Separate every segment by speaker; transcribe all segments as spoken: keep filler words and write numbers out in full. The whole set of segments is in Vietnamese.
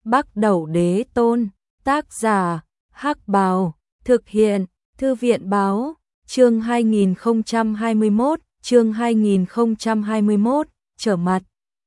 Speaker 1: Bắc Đẩu Đế Tôn, tác giả, Hắc Bào, thực hiện, Thư viện Báo, chương hai nghìn không trăm hai mươi mốt, chương hai nghìn không trăm hai mươi mốt, trở mặt.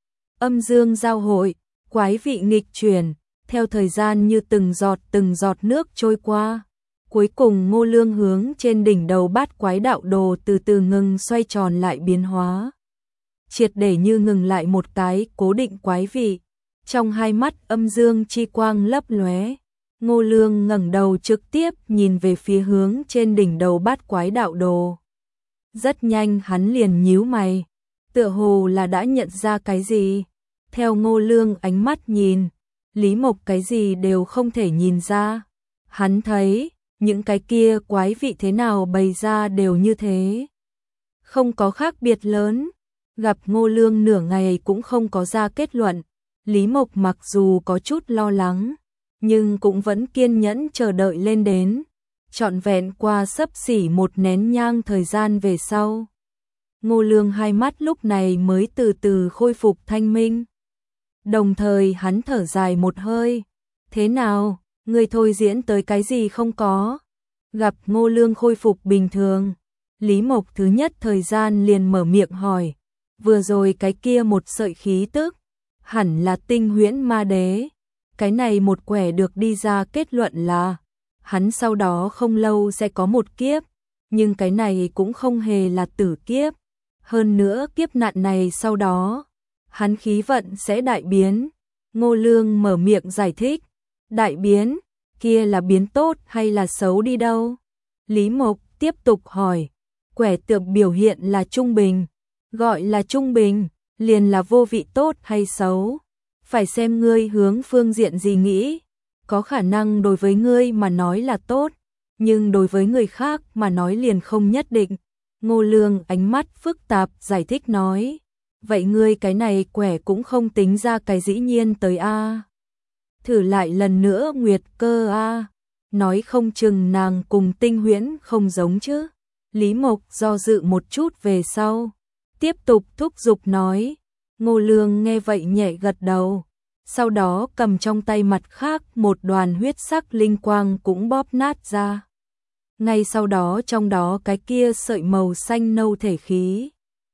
Speaker 1: Âm dương giao hội, quái vị nghịch chuyển, theo thời gian như từng giọt từng giọt nước trôi qua. Cuối cùng Ngô Lương hướng trên đỉnh đầu bát quái đạo đồ từ từ ngừng xoay tròn lại biến hóa. Triệt để như ngừng lại một cái cố định quái vị. Trong hai mắt âm dương chi quang lấp lóe, Ngô Lương ngẩng đầu trực tiếp nhìn về phía hướng trên đỉnh đầu bát quái đạo đồ. Rất nhanh hắn liền nhíu mày, tựa hồ là đã nhận ra cái gì. Theo Ngô Lương ánh mắt nhìn, Lý Mộc cái gì đều không thể nhìn ra. Hắn thấy, những cái kia quái vị thế nào bày ra đều như thế. Không có khác biệt lớn, gặp Ngô Lương nửa ngày cũng không có ra kết luận. Lý Mộc mặc dù có chút lo lắng, nhưng cũng vẫn kiên nhẫn chờ đợi lên đến. Trọn vẹn qua xấp xỉ một nén nhang thời gian về sau. Ngô Lương hai mắt lúc này mới từ từ khôi phục thanh minh. Đồng thời hắn thở dài một hơi. Thế nào, người thôi diễn tới cái gì không có? Gặp Ngô Lương khôi phục bình thường, Lý Mộc thứ nhất thời gian liền mở miệng hỏi. Vừa rồi cái kia một sợi khí tức, hẳn là tinh huyễn ma đế. Cái này một quẻ được đi ra kết luận là hắn sau đó không lâu sẽ có một kiếp, nhưng cái này cũng không hề là tử kiếp. Hơn nữa kiếp nạn này sau đó, hắn khí vận sẽ đại biến. Ngô Lương mở miệng giải thích, đại biến, kia là biến tốt hay là xấu đi đâu? Lý Mộc tiếp tục hỏi, quẻ tượng biểu hiện là trung bình, gọi là trung bình, liền là vô vị tốt hay xấu? Phải xem ngươi hướng phương diện gì nghĩ, có khả năng đối với ngươi mà nói là tốt, nhưng đối với người khác mà nói liền không nhất định. Ngô Lương ánh mắt phức tạp giải thích nói, vậy ngươi cái này quẻ cũng không tính ra cái dĩ nhiên tới a. Thử lại lần nữa Nguyệt Cơ a, nói không chừng nàng cùng tinh huyễn không giống chứ. Lý Mộc do dự một chút về sau, tiếp tục thúc giục nói. Ngô Lương nghe vậy nhẹ gật đầu, sau đó cầm trong tay mặt khác một đoàn huyết sắc linh quang cũng bóp nát ra. Ngay sau đó trong đó cái kia sợi màu xanh nâu thể khí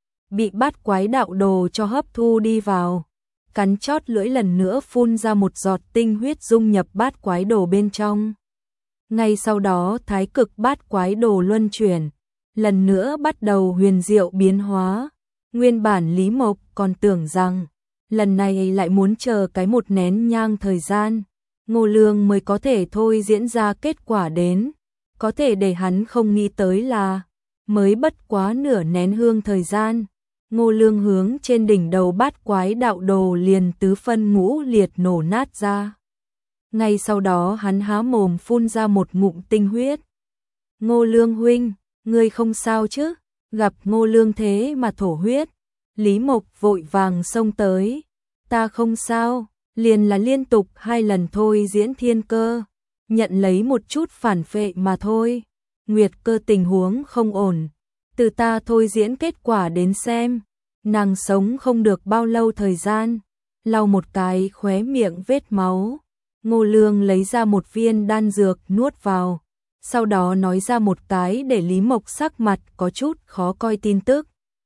Speaker 1: bị bát quái đạo đồ cho hấp thu đi vào, cắn chót lưỡi lần nữa phun ra một giọt tinh huyết dung nhập bát quái đồ bên trong. Ngay sau đó thái cực bát quái đồ luân chuyển, lần nữa bắt đầu huyền diệu biến hóa. Nguyên bản Lý Mộc còn tưởng rằng lần này lại muốn chờ cái một nén nhang thời gian, Ngô Lương mới có thể thôi diễn ra kết quả đến. Có thể để hắn không nghĩ tới là, mới bất quá nửa nén hương thời gian, Ngô Lương hướng trên đỉnh đầu bát quái đạo đồ liền tứ phân ngũ liệt nổ nát ra. Ngay sau đó hắn há mồm phun ra một ngụm tinh huyết. Ngô Lương huynh, ngươi không sao chứ? Gặp Ngô Lương thế mà thổ huyết, Lý Mộc vội vàng xông tới. Ta không sao, liền là liên tục hai lần thôi diễn thiên cơ, nhận lấy một chút phản phệ mà thôi. Nguyệt Cơ tình huống không ổn, từ ta thôi diễn kết quả đến xem, nàng sống không được bao lâu thời gian. Lau một cái khóe miệng vết máu, Ngô Lương lấy ra một viên đan dược nuốt vào, sau đó nói ra một cái để Lý Mộc sắc mặt có chút khó coi tin tức.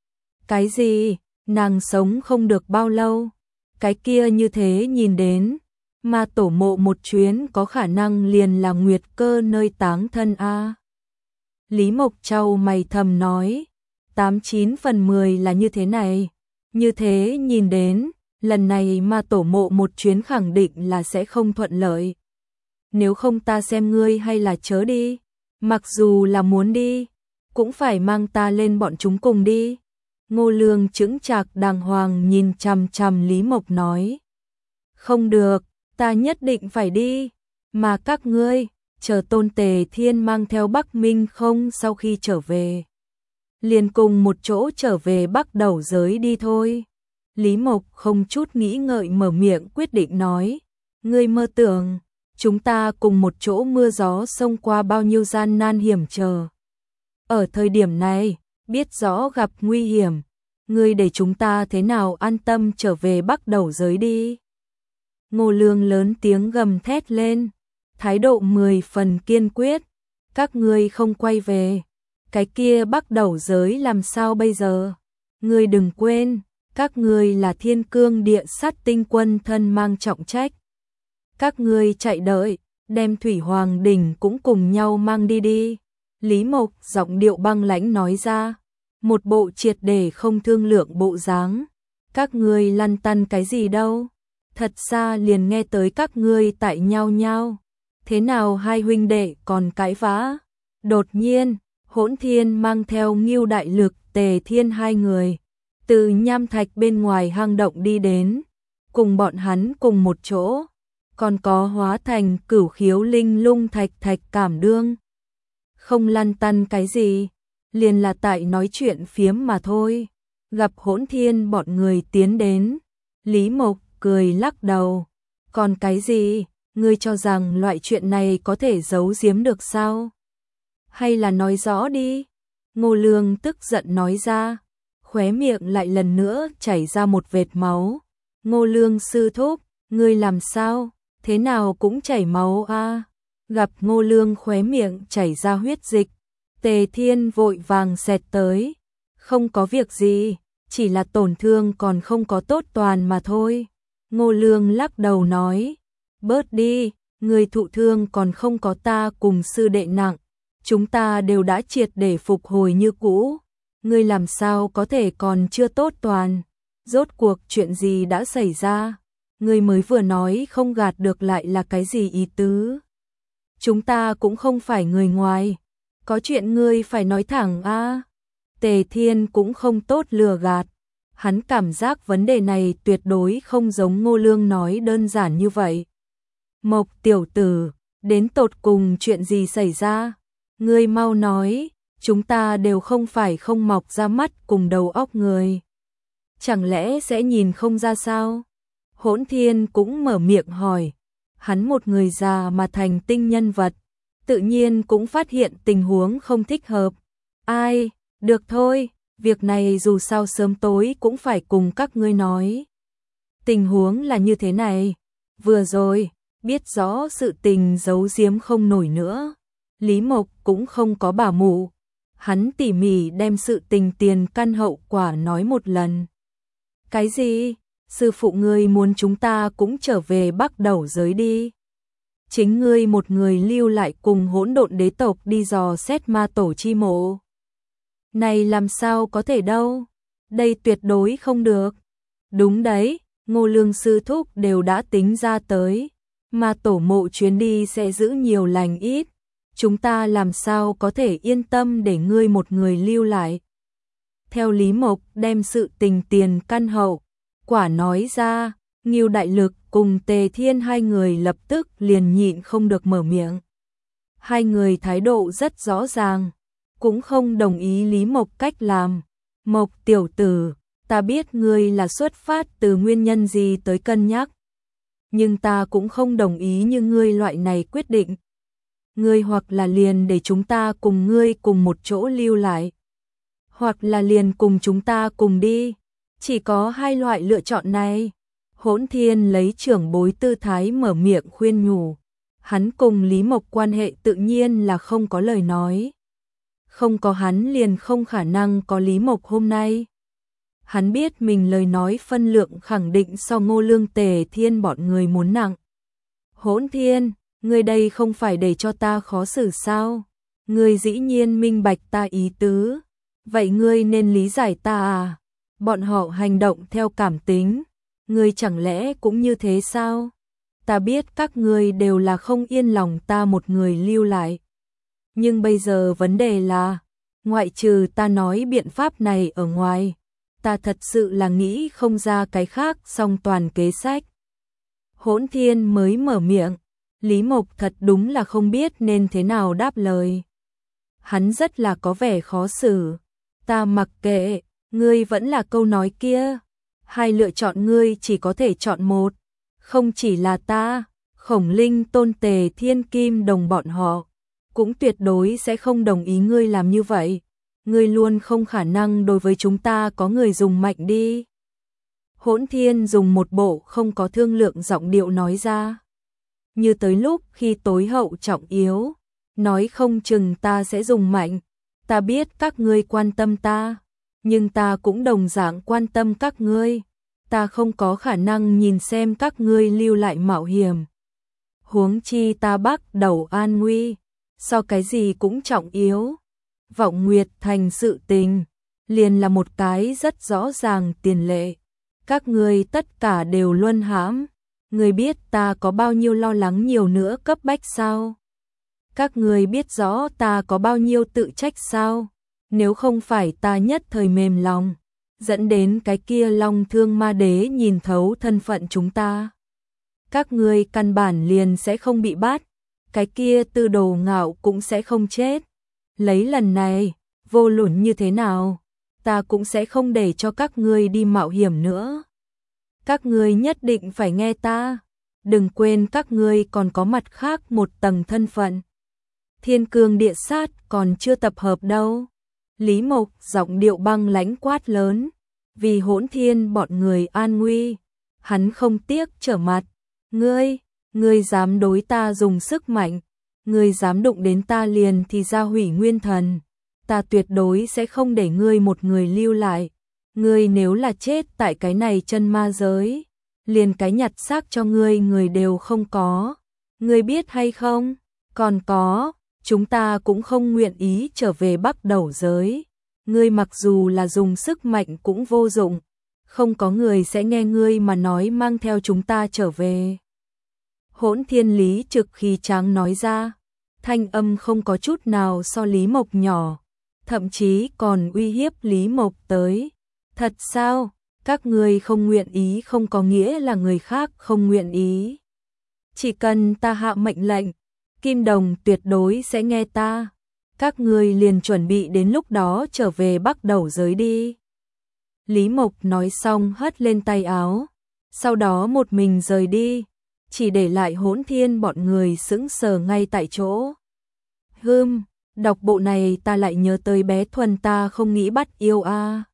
Speaker 1: Cái gì? Nàng sống không được bao lâu? Cái kia như thế nhìn đến, mà tổ mộ một chuyến có khả năng liền là Nguyệt Cơ nơi táng thân a. Lý Mộc trao mày thầm nói, tám chín phần mười là như thế này. Như thế nhìn đến, lần này mà tổ mộ một chuyến khẳng định là sẽ không thuận lợi. Nếu không ta xem ngươi hay là chớ đi, mặc dù là muốn đi, cũng phải mang ta lên bọn chúng cùng đi. Ngô Lương chững chạc đàng hoàng nhìn chằm chằm Lý Mộc nói, không được, ta nhất định phải đi, mà các ngươi, chờ Tôn Tề Thiên mang theo Bắc Minh không sau khi trở về, liền cùng một chỗ trở về Bắc Đẩu giới đi thôi. Lý Mộc không chút nghĩ ngợi mở miệng quyết định nói, ngươi mơ tưởng, chúng ta cùng một chỗ mưa gió xông qua bao nhiêu gian nan hiểm trở. Ở thời điểm này, biết rõ gặp nguy hiểm, ngươi để chúng ta thế nào an tâm trở về Bắc Đẩu giới đi. Ngô Lương lớn tiếng gầm thét lên, thái độ mười phần kiên quyết, các ngươi không quay về, cái kia Bắc Đẩu giới làm sao bây giờ? Ngươi đừng quên, các ngươi là Thiên Cương Địa Sát Tinh Quân thân mang trọng trách. Các ngươi chạy đợi, đem Thủy Hoàng đỉnh cũng cùng nhau mang đi đi. Lý Mộc giọng điệu băng lãnh nói ra, một bộ triệt để không thương lượng bộ dáng. Các ngươi lăn tăn cái gì đâu? Thật xa liền nghe tới các ngươi tại nhau nhau. Thế nào hai huynh đệ còn cãi vã? Đột nhiên, Hỗn Thiên mang theo Ngưu Đại Lực, Tề Thiên hai người, từ nham thạch bên ngoài hang động đi đến, cùng bọn hắn cùng một chỗ, còn có hóa thành Cửu Khiếu Linh Lung Thạch Thạch Cảm Đương. Không lăn tăn cái gì, liền là tại nói chuyện phiếm mà thôi. Gặp Hỗn Thiên bọn người tiến đến, Lý Mộc cười lắc đầu, còn cái gì, ngươi cho rằng loại chuyện này có thể giấu giếm được sao? Hay là nói rõ đi? Ngô Lương tức giận nói ra, khóe miệng lại lần nữa chảy ra một vệt máu. Ngô Lương sư thúc, ngươi làm sao? Thế nào cũng chảy máu a? À? Gặp Ngô Lương khóe miệng chảy ra huyết dịch, Tề Thiên vội vàng xẹt tới, không có việc gì, chỉ là tổn thương còn không có tốt toàn mà thôi. Ngô Lương lắc đầu nói, bớt đi, người thụ thương còn không có ta cùng sư đệ nặng, chúng ta đều đã triệt để phục hồi như cũ, ngươi làm sao có thể còn chưa tốt toàn, rốt cuộc chuyện gì đã xảy ra, ngươi mới vừa nói không gạt được lại là cái gì ý tứ? Chúng ta cũng không phải người ngoài, có chuyện ngươi phải nói thẳng a. À. Tề Thiên cũng không tốt lừa gạt, hắn cảm giác vấn đề này tuyệt đối không giống Ngô Lương nói đơn giản như vậy. Mộc tiểu tử, đến tột cùng chuyện gì xảy ra? Ngươi mau nói, chúng ta đều không phải không mọc ra mắt cùng đầu óc người. Chẳng lẽ sẽ nhìn không ra sao? Hỗn Thiên cũng mở miệng hỏi, hắn một người già mà thành tinh nhân vật, tự nhiên cũng phát hiện tình huống không thích hợp. Ai, được thôi, việc này dù sao sớm tối cũng phải cùng các ngươi nói. Tình huống là như thế này, vừa rồi, biết rõ sự tình giấu giếm không nổi nữa. Lý Mộc cũng không có bảo mụ, hắn tỉ mỉ đem sự tình tiền căn hậu quả nói một lần. Cái gì? Sư phụ ngươi muốn chúng ta cũng trở về Bắc Đẩu giới đi. Chính ngươi một người lưu lại cùng hỗn độn đế tộc đi dò xét ma tổ chi mộ. Này làm sao có thể đâu, đây tuyệt đối không được. Đúng đấy, Ngô Lương sư thúc đều đã tính ra tới, ma tổ mộ chuyến đi sẽ giữ nhiều lành ít, chúng ta làm sao có thể yên tâm để ngươi một người lưu lại. Theo Lý Mộc đem sự tình tiền căn hậu quả nói ra, Ngưu Đại Lực cùng Tề Thiên hai người lập tức liền nhịn không được mở miệng. Hai người thái độ rất rõ ràng, cũng không đồng ý Lý Mộc cách làm. Mộc tiểu tử, ta biết ngươi là xuất phát từ nguyên nhân gì tới cân nhắc, nhưng ta cũng không đồng ý như ngươi loại này quyết định. Ngươi hoặc là liền để chúng ta cùng ngươi cùng một chỗ lưu lại, hoặc là liền cùng chúng ta cùng đi. Chỉ có hai loại lựa chọn này. Hỗn Thiên lấy trưởng bối tư thái mở miệng khuyên nhủ. Hắn cùng Lý Mộc quan hệ tự nhiên là không có lời nói. Không có hắn liền không khả năng có Lý Mộc hôm nay. Hắn biết mình lời nói phân lượng khẳng định so Ngô Lương Tề Thiên bọn người muốn nặng. Hỗn Thiên, ngươi đây không phải để cho ta khó xử sao? Ngươi dĩ nhiên minh bạch ta ý tứ. Vậy ngươi nên lý giải ta à? Bọn họ hành động theo cảm tính, ngươi chẳng lẽ cũng như thế sao? Ta biết các ngươi đều là không yên lòng ta một người lưu lại. Nhưng bây giờ vấn đề là, ngoại trừ ta nói biện pháp này ở ngoài, ta thật sự là nghĩ không ra cái khác song toàn kế sách. Hỗn Thiên mới mở miệng, Lý Mộc thật đúng là không biết nên thế nào đáp lời. Hắn rất là có vẻ khó xử, ta mặc kệ. Ngươi vẫn là câu nói kia, hai lựa chọn ngươi chỉ có thể chọn một, không chỉ là ta, Khổng Linh Tôn Tề Thiên Kim đồng bọn họ, cũng tuyệt đối sẽ không đồng ý ngươi làm như vậy, ngươi luôn không khả năng đối với chúng ta có người dùng mạnh đi. Hỗn Thiên dùng một bộ không có thương lượng giọng điệu nói ra. Như tới lúc khi tối hậu trọng yếu, nói không chừng ta sẽ dùng mạnh. Ta biết các ngươi quan tâm ta, nhưng ta cũng đồng dạng quan tâm các ngươi. Ta không có khả năng nhìn xem các ngươi lưu lại mạo hiểm. Huống chi ta bắt đầu an nguy, so cái gì cũng trọng yếu. Vọng Nguyệt Thành sự tình, liền là một cái rất rõ ràng tiền lệ. Các ngươi tất cả đều luân hãm. Ngươi biết ta có bao nhiêu lo lắng nhiều nữa cấp bách sao? Các ngươi biết rõ ta có bao nhiêu tự trách sao? Nếu không phải ta nhất thời mềm lòng, dẫn đến cái kia Long Thương Ma Đế nhìn thấu thân phận chúng ta, các ngươi căn bản liền sẽ không bị bắt, cái kia Tư Đồ Ngạo cũng sẽ không chết. Lấy lần này, vô luận như thế nào, ta cũng sẽ không để cho các ngươi đi mạo hiểm nữa. Các ngươi nhất định phải nghe ta, đừng quên các ngươi còn có mặt khác một tầng thân phận. Thiên Cương Địa Sát còn chưa tập hợp đâu. Lý Mộc giọng điệu băng lãnh quát lớn, vì Hỗn Thiên bọn người an nguy, hắn không tiếc trở mặt. Ngươi, ngươi dám đối ta dùng sức mạnh, ngươi dám đụng đến ta liền thì ra hủy nguyên thần. Ta tuyệt đối sẽ không để ngươi một người lưu lại. Ngươi nếu là chết tại cái này chân ma giới, liền cái nhặt xác cho ngươi người đều không có. Ngươi biết hay không? Còn có, chúng ta cũng không nguyện ý trở về Bắc Đầu giới. Ngươi mặc dù là dùng sức mạnh cũng vô dụng, không có người sẽ nghe ngươi mà nói mang theo chúng ta trở về. Hỗn Thiên Lý Trực khí tráng nói ra, thanh âm không có chút nào so Lý Mộc nhỏ, thậm chí còn uy hiếp Lý Mộc tới. Thật sao? Các ngươi không nguyện ý không có nghĩa là người khác không nguyện ý. Chỉ cần ta hạ mệnh lệnh, Kim Đồng tuyệt đối sẽ nghe ta. Các ngươi liền chuẩn bị đến lúc đó trở về Bắc Đầu giới đi. Lý Mộc nói xong hất lên tay áo, sau đó một mình rời đi, chỉ để lại Hỗn Thiên bọn người sững sờ ngay tại chỗ. Hừm, đọc bộ này ta lại nhớ tới bé Thuần ta không nghĩ bắt yêu a. À.